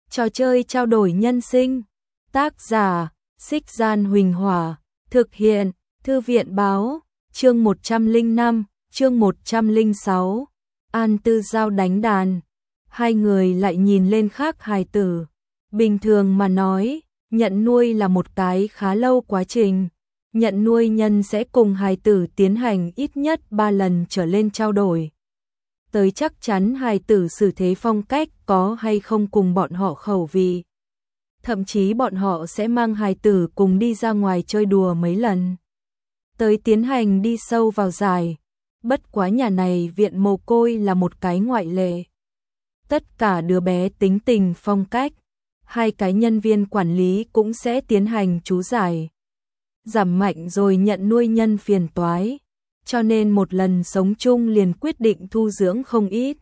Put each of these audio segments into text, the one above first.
Trò chơi trao đổi nhân sinh. Tác giả: Xích Gian Huỳnh Hỏa. Thực hiện: Thư viện Báo. Chương 105, chương 106. An Tư Giao đánh đàn. Hai người lại nhìn lên khác hài tử. Bình thường mà nói, nhận nuôi là một cái khá lâu quá trình. Nhận nuôi nhân sẽ cùng hài tử tiến hành ít nhất 3 lần trở lên trao đổi. Tới chắc chắn hài tử xử thế phong cách có hay không cùng bọn họ khẩu vị. Thậm chí bọn họ sẽ mang hài tử cùng đi ra ngoài chơi đùa mấy lần. Tới tiến hành đi sâu vào giải. Bất quá nhà này viện mồ côi là một cái ngoại lệ. Tất cả đứa bé tính tình phong cách. Hai cái nhân viên quản lý cũng sẽ tiến hành chú giải. Giảm mạnh rồi nhận nuôi nhân phiền toái. Cho nên một lần sống chung liền quyết định thu dưỡng không ít.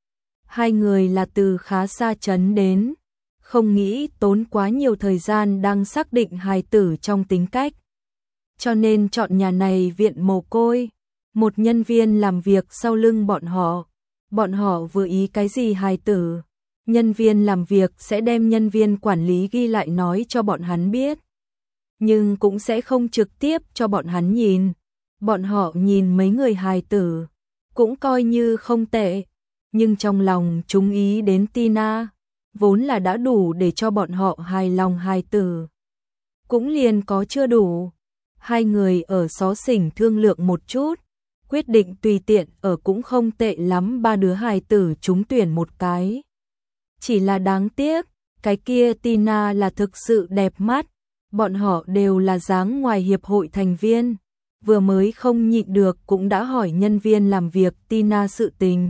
Hai người là từ khá xa trấn đến. Không nghĩ tốn quá nhiều thời gian đang xác định hài tử trong tính cách. Cho nên chọn nhà này viện mồ côi. Một nhân viên làm việc sau lưng bọn họ. Bọn họ vừa ý cái gì hài tử. Nhân viên làm việc sẽ đem nhân viên quản lý ghi lại nói cho bọn hắn biết. Nhưng cũng sẽ không trực tiếp cho bọn hắn nhìn. Bọn họ nhìn mấy người hài tử. Cũng coi như không tệ. Nhưng trong lòng chúng ý đến Tina. Vốn là đã đủ để cho bọn họ hài lòng hài tử. Cũng liền có chưa đủ. Hai người ở xó xỉnh thương lượng một chút. Quyết định tùy tiện ở cũng không tệ lắm, ba đứa hài tử chúng tuyển một cái. Chỉ là đáng tiếc, cái kia Tina là thực sự đẹp mắt. Bọn họ đều là dáng ngoài hiệp hội thành viên. Vừa mới không nhịn được cũng đã hỏi nhân viên làm việc Tina sự tình.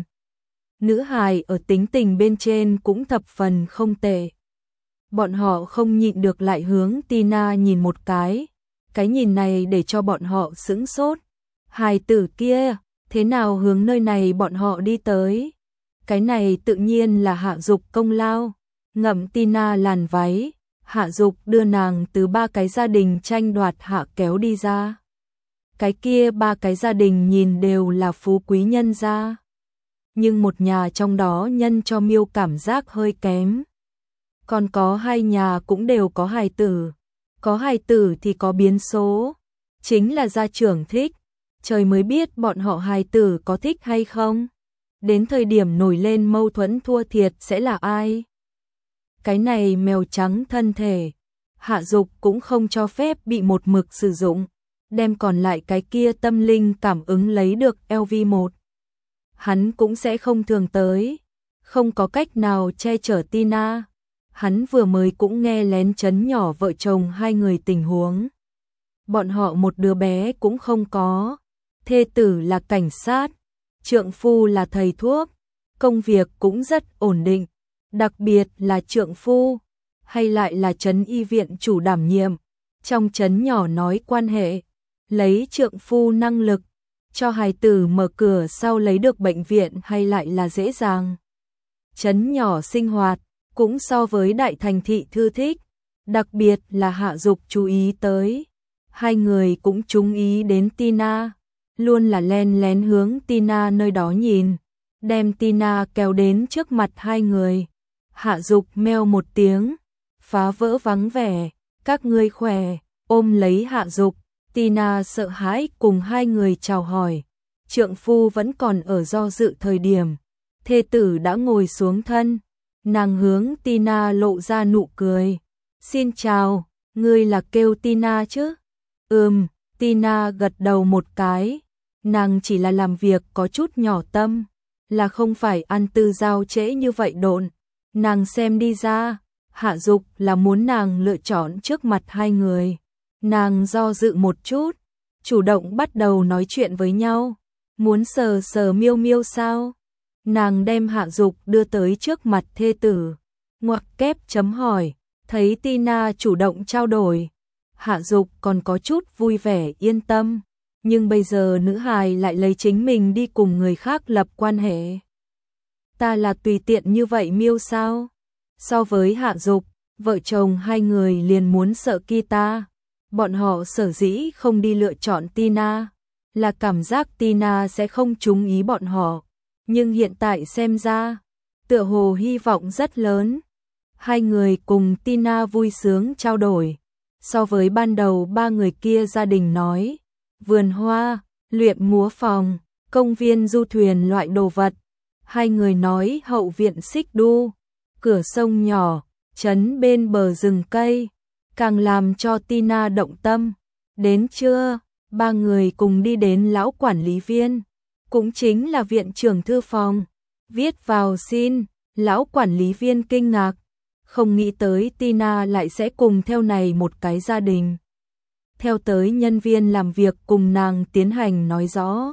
Nữ hài ở tính tình bên trên cũng thập phần không tệ. Bọn họ không nhịn được lại hướng Tina nhìn một cái. Cái nhìn này để cho bọn họ sững sốt. Hài tử kia, thế nào hướng nơi này bọn họ đi tới? Cái này tự nhiên là Hạ Dục công lao. Ngậm Tina làn váy, Hạ Dục đưa nàng từ ba cái gia đình tranh đoạt hạ kéo đi ra. Cái kia ba cái gia đình nhìn đều là phú quý nhân gia. Nhưng một nhà trong đó nhân cho Miêu cảm giác hơi kém. Còn có hai nhà cũng đều có hài tử. Có hài tử thì có biến số. Chính là gia trưởng thích. Trời mới biết bọn họ hài tử có thích hay không. Đến thời điểm nổi lên mâu thuẫn thua thiệt sẽ là ai? Cái này mèo trắng thân thể. Hạ Dục cũng không cho phép bị một mực sử dụng. Đem còn lại cái kia tâm linh cảm ứng lấy được LV1. Hắn cũng sẽ không thường tới. Không có cách nào che chở Tina. Hắn vừa mới cũng nghe lén chấn nhỏ vợ chồng hai người tình huống. Bọn họ một đứa bé cũng không có. Thê tử là cảnh sát. Trượng phu là thầy thuốc. Công việc cũng rất ổn định. Đặc biệt là trượng phu. Hay lại là trấn y viện chủ đảm nhiệm. Trong trấn nhỏ nói quan hệ. Lấy trượng phu năng lực. Cho hài tử mở cửa sau lấy được bệnh viện hay lại là dễ dàng. Trấn nhỏ sinh hoạt. Cũng so với đại thành thị thư thích. Đặc biệt là Hạ Dục chú ý tới. Hai người cũng chú ý đến Tina. Luôn là len lén hướng Tina nơi đó nhìn. Đem Tina kéo đến trước mặt hai người. Hạ Dục meo một tiếng. Phá vỡ vắng vẻ. Các ngươi khỏe. Ôm lấy Hạ Dục. Tina sợ hãi cùng hai người chào hỏi. Trượng phu vẫn còn ở do dự thời điểm. Thê tử đã ngồi xuống thân. Nàng hướng Tina lộ ra nụ cười. Xin chào, ngươi là kêu Tina chứ? Tina gật đầu một cái. Nàng chỉ là làm việc có chút nhỏ tâm. Là không phải An Tư Giao trễ như vậy độn. Nàng xem đi ra. Hạ Dục là muốn nàng lựa chọn trước mặt hai người. Nàng do dự một chút. Chủ động bắt đầu nói chuyện với nhau. Muốn sờ sờ Miêu Miêu sao? Nàng đem Hạ Dục đưa tới trước mặt thê tử. Ngoặc kép chấm hỏi. Thấy Tina chủ động trao đổi. Hạ Dục còn có chút vui vẻ yên tâm. Nhưng bây giờ nữ hài lại lấy chính mình đi cùng người khác lập quan hệ. Ta là tùy tiện như vậy Miêu sao? So với Hạ Dục, vợ chồng hai người liền muốn sợ Kita. Bọn họ sở dĩ không đi lựa chọn Tina. Là cảm giác Tina sẽ không trúng ý bọn họ. Nhưng hiện tại xem ra, tựa hồ hy vọng rất lớn. Hai người cùng Tina vui sướng trao đổi. So với ban đầu ba người kia gia đình nói, vườn hoa, luyện múa phòng, công viên du thuyền loại đồ vật. Hai người nói hậu viện xích đu, cửa sông nhỏ, trấn bên bờ rừng cây, càng làm cho Tina động tâm. Đến trưa, ba người cùng đi đến lão quản lý viên, cũng chính là viện trưởng thư phòng, viết vào xin. Lão quản lý viên kinh ngạc, không nghĩ tới Tina lại sẽ cùng theo này một cái gia đình. Theo tới nhân viên làm việc cùng nàng tiến hành nói rõ.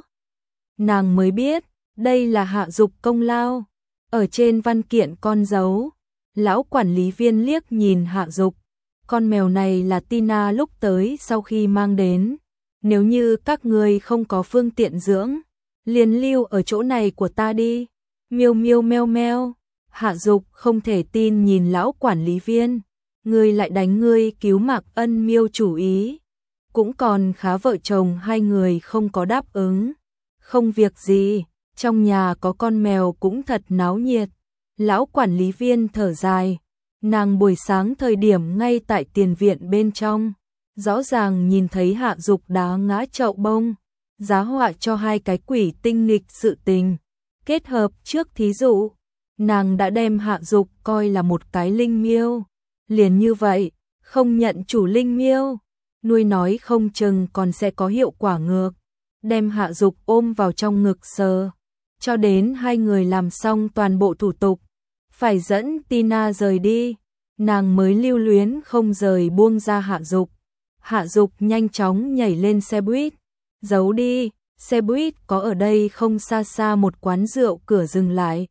Nàng mới biết, đây là Hạ Dục công lao. Ở trên văn kiện con dấu, lão quản lý viên liếc nhìn Hạ Dục. Con mèo này là Tina lúc tới sau khi mang đến. Nếu như các người không có phương tiện dưỡng, liền lưu ở chỗ này của ta đi. Miêu miêu meo meo. Hạ Dục không thể tin nhìn lão quản lý viên. Ngươi lại đánh ngươi cứu Mạc Ân Miêu chủ ý. Cũng còn khá vợ chồng hai người không có đáp ứng. Không việc gì, trong nhà có con mèo cũng thật náo nhiệt. Lão quản lý viên thở dài. Nàng buổi sáng thời điểm ngay tại tiền viện bên trong, rõ ràng nhìn thấy Hạ Dục đá ngã chậu bông, giá họa cho hai cái quỷ tinh nghịch sự tình. Kết hợp trước thí dụ, nàng đã đem Hạ Dục coi là một cái linh miêu. Liền như vậy, không nhận chủ linh miêu, nuôi nói không chừng còn sẽ có hiệu quả ngược. Đem Hạ Dục ôm vào trong ngực sờ, cho đến hai người làm xong toàn bộ thủ tục, phải dẫn Tina rời đi, nàng mới lưu luyến không rời buông ra Hạ Dục. Hạ Dục nhanh chóng nhảy lên xe buýt, giấu đi, xe buýt có ở đây không xa xa một quán rượu cửa dừng lại.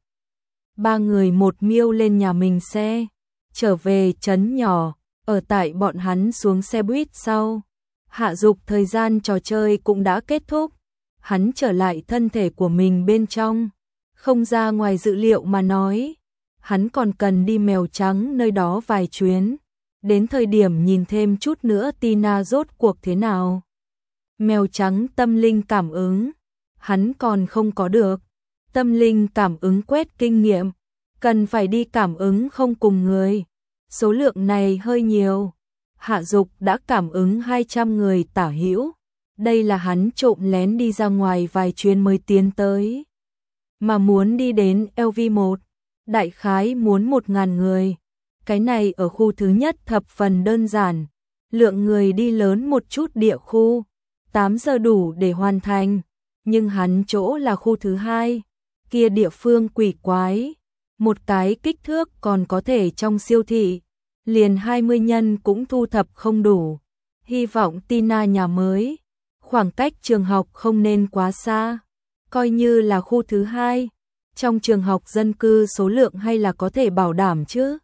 Ba người một miêu lên nhà mình xe, trở về trấn nhỏ, ở tại bọn hắn xuống xe buýt sau. Hạ Dục thời gian trò chơi cũng đã kết thúc, hắn trở lại thân thể của mình bên trong, không ra ngoài dự liệu mà nói. Hắn còn cần đi mèo trắng nơi đó vài chuyến, đến thời điểm nhìn thêm chút nữa Tina rốt cuộc thế nào. Mèo trắng tâm linh cảm ứng, hắn còn không có được. Tâm linh cảm ứng quét kinh nghiệm, cần phải đi cảm ứng không cùng người. Số lượng này hơi nhiều. Hạ Dục đã cảm ứng 200 người tả hữu. Đây là hắn trộm lén đi ra ngoài vài chuyến mới tiến tới. Mà muốn đi đến LV1, đại khái muốn 1.000 người. Cái này ở khu thứ nhất thập phần đơn giản. Lượng người đi lớn một chút địa khu, 8 giờ đủ để hoàn thành. Nhưng hắn chỗ là khu thứ hai, kia địa phương quỷ quái. Một cái kích thước còn có thể trong siêu thị, liền 20 nhân cũng thu thập không đủ. Hy vọng Tina nhà mới, khoảng cách trường học không nên quá xa. Coi như là khu thứ hai, trong trường học dân cư số lượng hay là có thể bảo đảm chứ.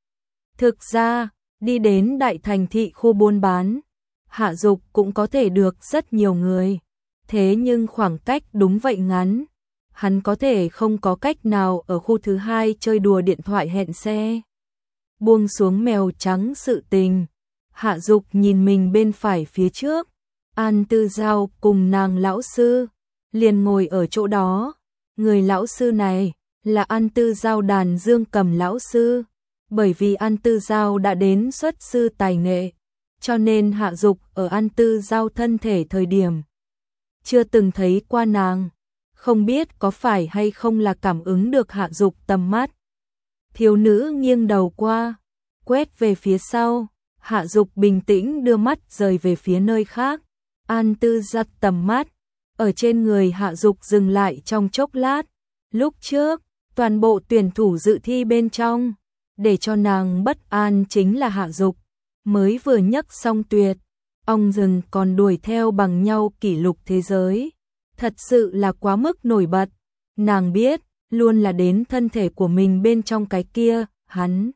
Thực ra, đi đến đại thành thị khu buôn bán, Hạ Dục cũng có thể được rất nhiều người. Thế nhưng khoảng cách đúng vậy ngắn, hắn có thể không có cách nào ở khu thứ hai chơi đùa điện thoại hẹn xe. Buông xuống mèo trắng sự tình, Hạ Dục nhìn mình bên phải phía trước, An Tư Giao cùng nàng lão sư, liền ngồi ở chỗ đó. Người lão sư này là An Tư Giao đàn dương cầm lão sư, bởi vì An Tư Giao đã đến xuất sư tài nghệ, cho nên Hạ Dục ở An Tư Giao thân thể thời điểm chưa từng thấy qua nàng, không biết có phải hay không là cảm ứng được Hạ Dục tầm mắt. Thiếu nữ nghiêng đầu qua, quét về phía sau, Hạ Dục bình tĩnh đưa mắt rời về phía nơi khác. An Tư giật tầm mắt, ở trên người Hạ Dục dừng lại trong chốc lát. Lúc trước, toàn bộ tuyển thủ dự thi bên trong, để cho nàng bất an chính là Hạ Dục, mới vừa nhấc xong tuyệt, ong rừng còn đuổi theo bằng nhau kỷ lục thế giới. Thật sự là quá mức nổi bật. Nàng biết, luôn là đến thân thể của mình bên trong cái kia, hắn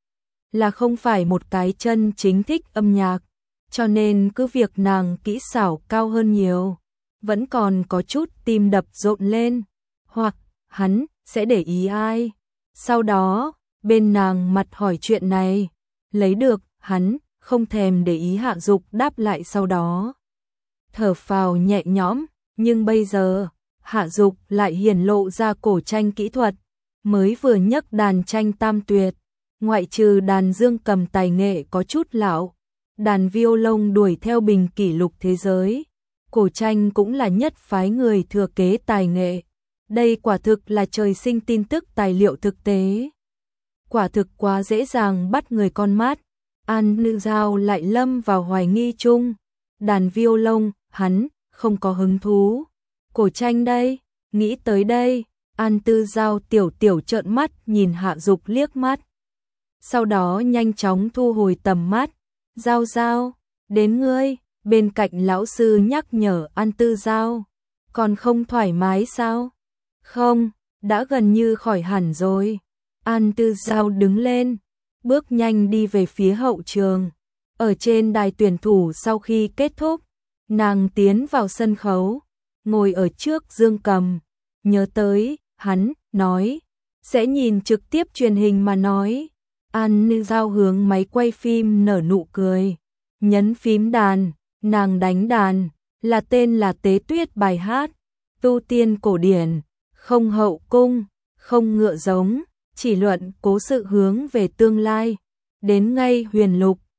là không phải một cái chân chính thích âm nhạc, cho nên cứ việc nàng kỹ xảo cao hơn nhiều, vẫn còn có chút tim đập rộn lên, hoặc hắn sẽ để ý ai. Sau đó, bên nàng mặt hỏi chuyện này, lấy được, hắn không thèm để ý. Hạ Dục đáp lại sau đó, thở phào nhẹ nhõm. Nhưng bây giờ, Hạ Dục lại hiển lộ ra cổ tranh kỹ thuật, mới vừa nhấc đàn tranh tam tuyệt, ngoại trừ đàn dương cầm tài nghệ có chút lão, đàn violon đuổi theo bình kỷ lục thế giới, Cổ Tranh cũng là nhất phái người thừa kế tài nghệ. Đây quả thực là trời sinh tin tức tài liệu thực tế. Quả thực quá dễ dàng bắt người con mắt. An Tư Giao lại lâm vào hoài nghi chung. Đàn violon, hắn không có hứng thú. Cổ Tranh đây, nghĩ tới đây, An Tư Giao tiểu trợn mắt nhìn Hạ Dục liếc mắt. Sau đó nhanh chóng thu hồi tầm mắt. Giao Giao, đến ngươi, bên cạnh lão sư nhắc nhở An Tư Giao. Còn không thoải mái sao? Không, đã gần như khỏi hẳn rồi. An Tư Giao đứng lên, bước nhanh đi về phía hậu trường. Ở trên đài tuyển thủ sau khi kết thúc, nàng tiến vào sân khấu, ngồi ở trước dương cầm. Nhớ tới, hắn, nói, sẽ nhìn trực tiếp truyền hình mà nói. An Tư Giao hướng máy quay phim nở nụ cười, nhấn phím đàn, nàng đánh đàn, là tên là Tế Tuyết bài hát, tu tiên cổ điển, không hậu cung, không ngựa giống, chỉ luận cố sự hướng về tương lai, đến ngay huyền lục,